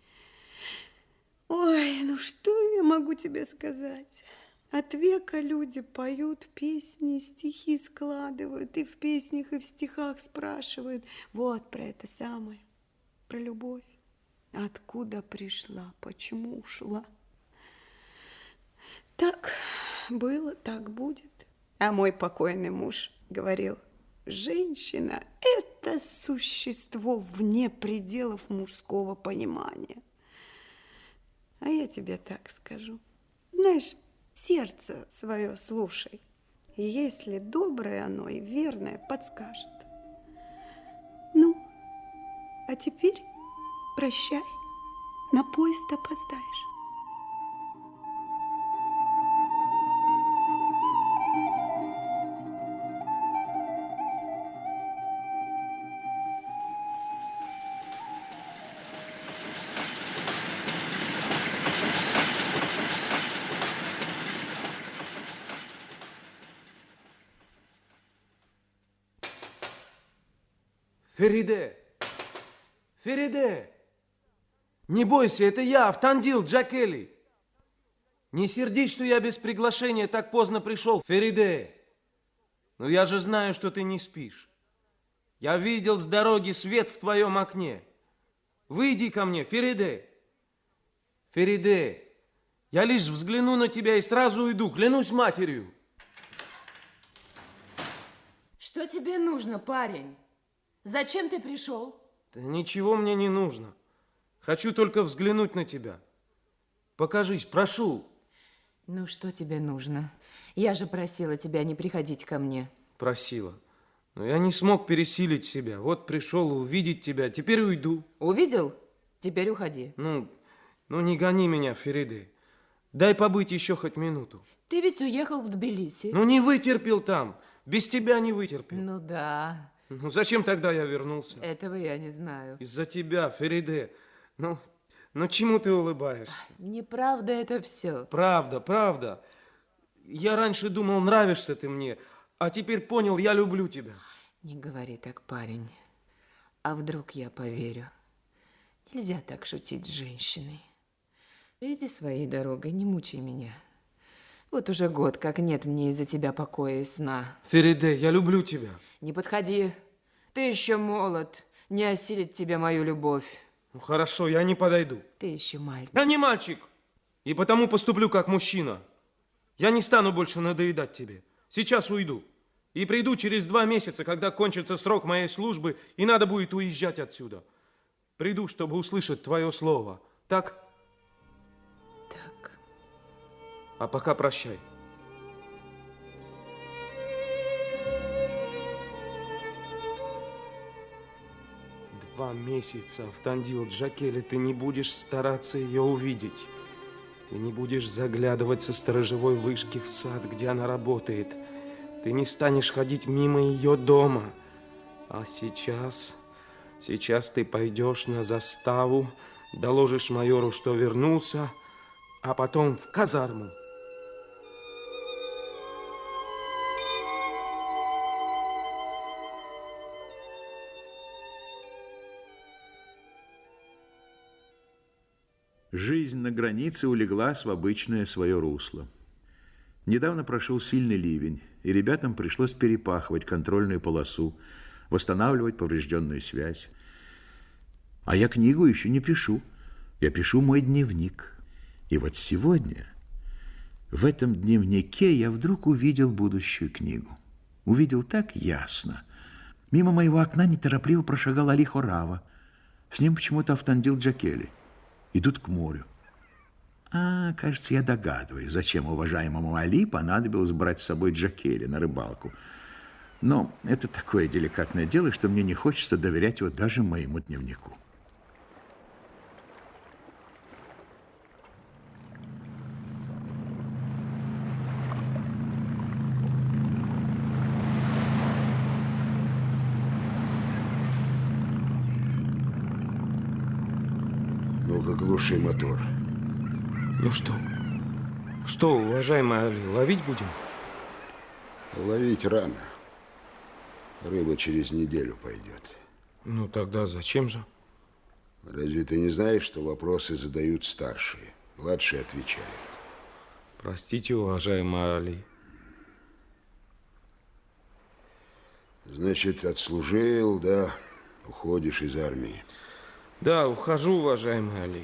Ой, ну что я могу тебе сказать? От века люди поют песни, стихи складывают, и в песнях, и в стихах спрашивают. Вот про это самое, про любовь. Откуда пришла, почему ушла? Так было, так будет. А мой покойный муж говорил: женщина – это существо вне пределов мужского понимания. А я тебе так скажу. Знаешь, сердце свое слушай. И если доброе оно и верное, подскажет. Ну, а теперь прощай, на поезд опоздаешь. Фериде! Фериде! Не бойся, это я, Автандил Джакели. Не сердись, что я без приглашения так поздно пришел, Фериде. Но я же знаю, что ты не спишь. Я видел с дороги свет в твоем окне. Выйди ко мне, Фериде. Фериде, я лишь взгляну на тебя и сразу уйду, клянусь матерью. Что тебе нужно, парень? Зачем ты пришел? Да ничего мне не нужно. Хочу только взглянуть на тебя. Покажись, прошу. Ну, что тебе нужно? Я же просила тебя не приходить ко мне. Просила. Но я не смог пересилить себя. Вот пришел увидеть тебя, теперь уйду. Увидел? Теперь уходи. Ну, ну не гони меня, Фериде. Дай побыть еще хоть минуту. Ты ведь уехал в Тбилиси. Ну, не вытерпел там. Без тебя не вытерпел. Ну да. Ну, зачем тогда я вернулся? Этого я не знаю. Из-за тебя, Фериде. Ну, ну, чему ты улыбаешься? Неправда это все. Правда, правда. Я раньше думал, нравишься ты мне, а теперь понял, я люблю тебя. Не говори так, парень. А вдруг я поверю? Нельзя так шутить с женщиной. Иди своей дорогой, не мучай меня. Вот уже год, как нет мне из-за тебя покоя и сна. Фериде, я люблю тебя. Не подходи. Ты еще молод. Не осилит тебя мою любовь. Ну, хорошо, я не подойду. Ты еще мальчик. Я не мальчик. И потому поступлю как мужчина. Я не стану больше надоедать тебе. Сейчас уйду. И приду через два месяца, когда кончится срок моей службы, и надо будет уезжать отсюда. Приду, чтобы услышать твое слово. Так? Так. А пока прощай. Два месяца, Автандил Джакели, ты не будешь стараться ее увидеть. Ты не будешь заглядывать со сторожевой вышки в сад, где она работает. Ты не станешь ходить мимо ее дома. А сейчас, сейчас ты пойдешь на заставу, доложишь майору, что вернулся, а потом в казарму. Жизнь на границе улеглась в обычное свое русло. Недавно прошел сильный ливень, и ребятам пришлось перепахивать контрольную полосу, восстанавливать поврежденную связь. А я книгу еще не пишу. Я пишу мой дневник. И вот сегодня в этом дневнике я вдруг увидел будущую книгу. Увидел так ясно. Мимо моего окна неторопливо прошагал Али Хорава. С ним почему-то Автандил Джакели. Идут к морю. А, кажется, я догадываюсь, зачем уважаемому Али понадобилось брать с собой Джакели на рыбалку. Но это такое деликатное дело, что мне не хочется доверять его даже моему дневнику. Ну-ка, глуши мотор. Ну что? Что, уважаемый Али, ловить будем? Ловить рано. Рыба через неделю пойдет. Ну тогда зачем же? Разве ты не знаешь, что вопросы задают старшие? Младшие отвечают. Простите, уважаемый Али. Значит, отслужил, да, уходишь из армии. Да, ухожу, уважаемый Али.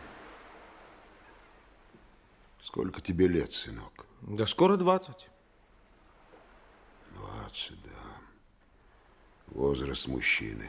Сколько тебе лет, сынок? Да скоро двадцать. Двадцать, да. Возраст мужчины.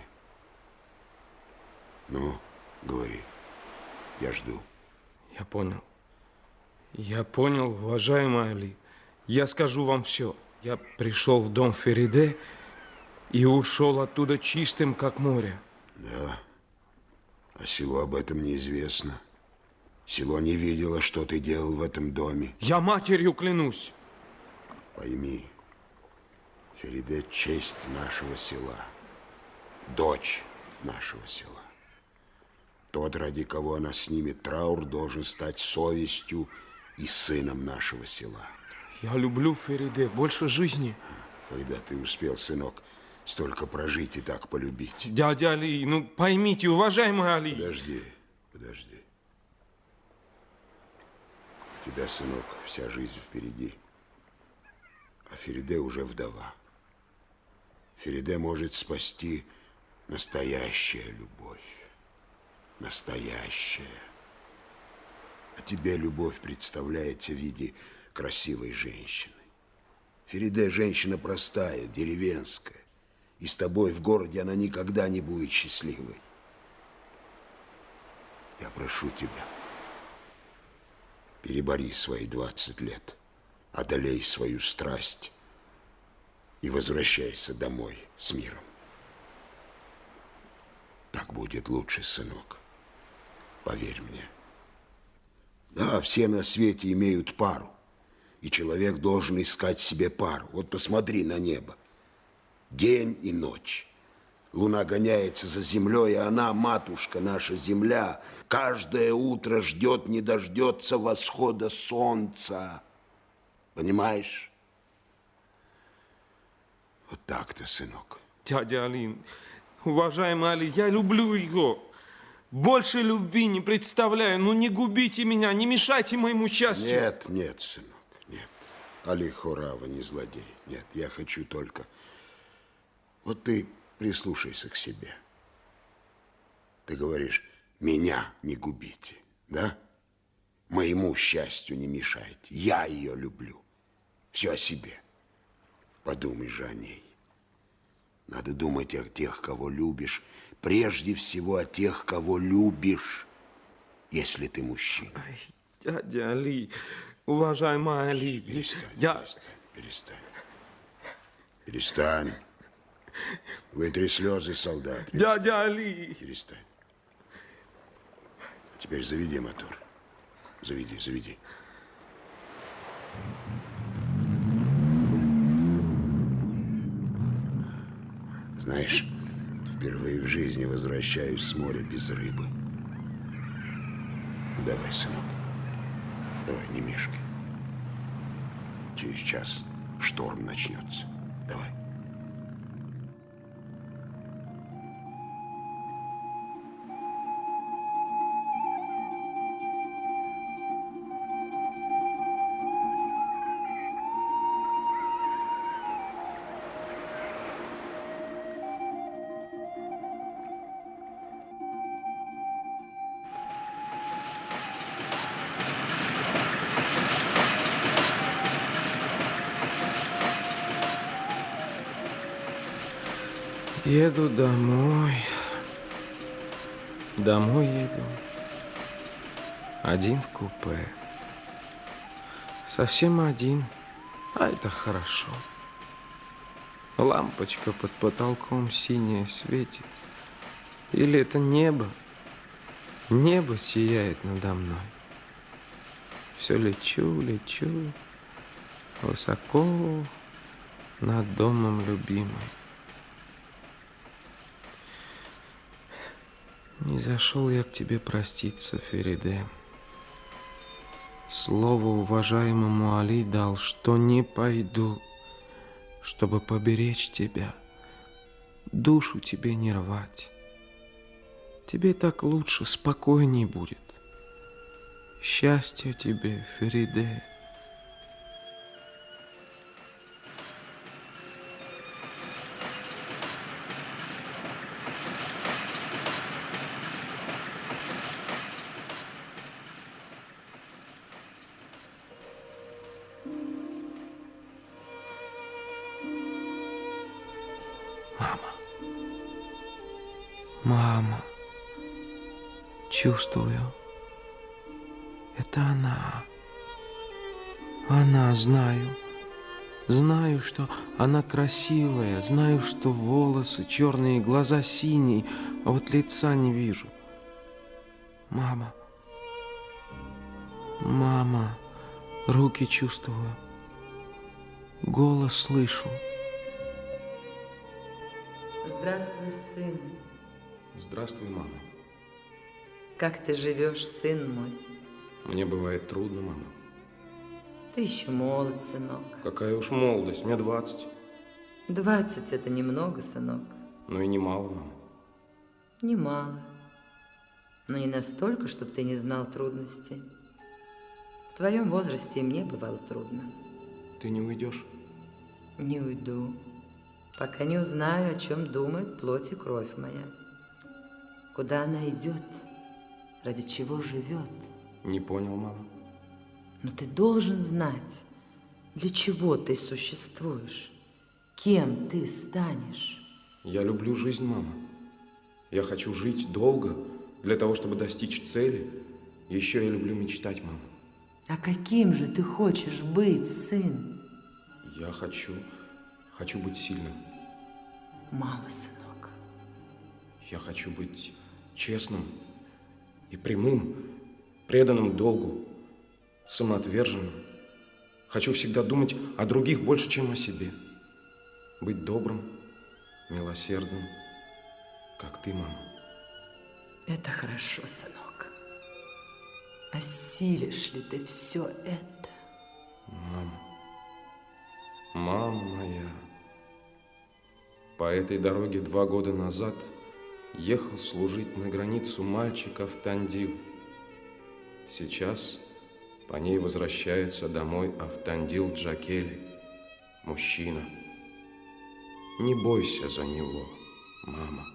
Ну, говори. Я жду. Я понял. Я понял, уважаемый Али. Я скажу вам все. Я пришел в дом Фериде и ушел оттуда чистым, как море. Да. А село об этом неизвестно. Село не видело, что ты делал в этом доме. Я матерью клянусь. Пойми, Фериде — честь нашего села. Дочь нашего села. Тот, ради кого она снимет траур, должен стать совестью и сыном нашего села. Я люблю Фериде больше жизни. Когда ты успел, сынок, столько прожить и так полюбить? Дядя Али, ну поймите, уважаемый Али. Подожди, подожди. У тебя, сынок, вся жизнь впереди. А Фериде уже вдова. Фериде может спасти настоящая любовь. Настоящая. А тебе любовь представляется в виде красивой женщины. Фериде женщина простая, деревенская. И с тобой в городе она никогда не будет счастливой. Я прошу тебя, перебори свои двадцать лет, одолей свою страсть и возвращайся домой с миром. Так будет лучше, сынок. Поверь мне. Да, все на свете имеют пару, и человек должен искать себе пару. Вот посмотри на небо. День и ночь. Луна гоняется за землей, а она, матушка, наша земля, каждое утро ждет, не дождется восхода солнца. Понимаешь? Вот так-то, сынок. Дядя Али, уважаемый Али, я люблю ее. Больше любви не представляю. Ну не губите меня, не мешайте моему счастью. Нет, нет, сынок, нет. Али Хорава не злодей. Нет, я хочу только... Вот ты прислушайся к себе. Ты говоришь, меня не губите, да? Моему счастью не мешайте. Я ее люблю. Все о себе. Подумай же о ней. Надо думать о тех, кого любишь. Прежде всего о тех, кого любишь, если ты мужчина. Ай, дядя Али, уважаемый Али. Перестань, я... перестань, перестань. Перестань. Вытри слезы, солдат. Перестань. Дядя Али. Перестань. А теперь заведи мотор. Заведи, заведи. Знаешь, впервые в жизни возвращаюсь с моря без рыбы. Ну, давай, сынок. Давай, не мешкай. Через час шторм начнется. Давай. Еду домой. Домой еду. Один в купе. Совсем один. А это хорошо. Лампочка под потолком синяя светит. Или это небо? Небо сияет надо мной. Все лечу, лечу. Высоко над домом любимой. Не зашел я к тебе проститься, Фериде. Слово уважаемому Али дал, что не пойду, чтобы поберечь тебя, душу тебе не рвать. Тебе так лучше, спокойней будет. Счастье тебе, Фериде. Мама, чувствую, это она. Она, знаю. Знаю, что она красивая, знаю, что волосы черные, глаза синие, а вот лица не вижу. Мама, мама, руки чувствую, голос слышу. Здравствуй, сын. Здравствуй, мама. Как ты живешь, сын мой? Мне бывает трудно, мама. Ты еще молод, сынок. Какая уж молодость, мне двадцать. Двадцать – это немного, сынок. Ну и немало, мама. Немало. Но не настолько, чтобы ты не знал трудностей. В твоем возрасте и мне бывало трудно. Ты не уйдешь? Не уйду. пока не узнаю, о чем думает плоть и кровь моя. Куда она идет, ради чего живет. Не понял, мама. Но ты должен знать, для чего ты существуешь, кем ты станешь. Я люблю жизнь, мама. Я хочу жить долго, для того, чтобы достичь цели. И еще я люблю мечтать, мама. А каким же ты хочешь быть, сын? Я хочу, хочу быть сильным. Мало, сынок. Я хочу быть честным и прямым, преданным долгу, самоотверженным. Хочу всегда думать о других больше, чем о себе. Быть добрым, милосердным, как ты, мама. Это хорошо, сынок. Осилишь ли ты все это? Мама, мама моя, по этой дороге два года назад ехал служить на границу мальчик Автандил. Сейчас по ней возвращается домой Автандил Джакели, мужчина. Не бойся за него, мама.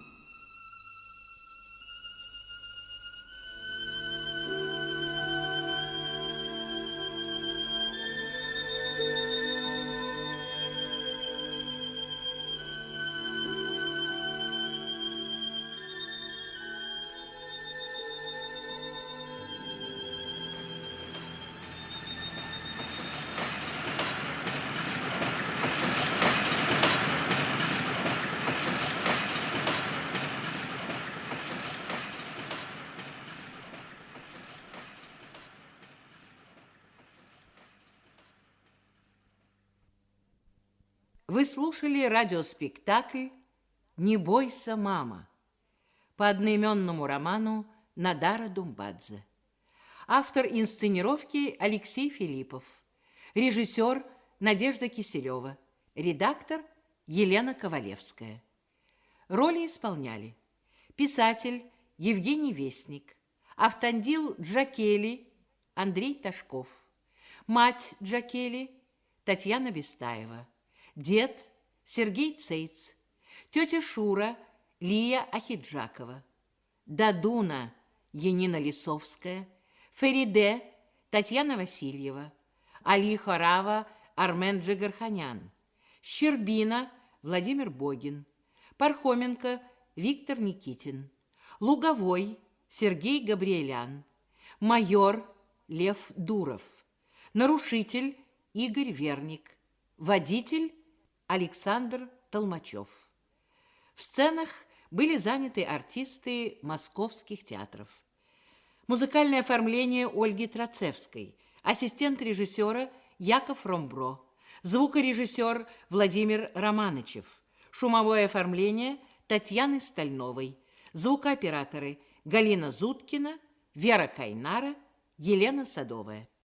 Вы слушали радиоспектакль «Не бойся, мама» по одноименному роману Надара Думбадзе. Автор инсценировки Алексей Филиппов. Режиссер Надежда Киселева. Редактор Елена Ковалевская. Роли исполняли писатель Евгений Вестник, Автандил Джакели Андрей Ташков, мать Джакели Татьяна Бестаева, дед Сергей Цейц, тетя Шура Лия Ахиджакова, Дадуна Янина Лисовская, Фериде Татьяна Васильева, Али Хорава Армен Джигарханян, Щербина Владимир Богин, Пархоменко Виктор Никитин, Луговой Сергей Габриэлян, майор Лев Дуров, нарушитель Игорь Верник, водитель Александр Толмачев. В сценах были заняты артисты московских театров. Музыкальное оформление Ольги Троцевской, ассистент режиссера Яков Ромбро, звукорежиссер Владимир Романычев, шумовое оформление Татьяны Стальновой, звукооператоры Галина Зуткина, Вера Кайнара, Елена Садовая.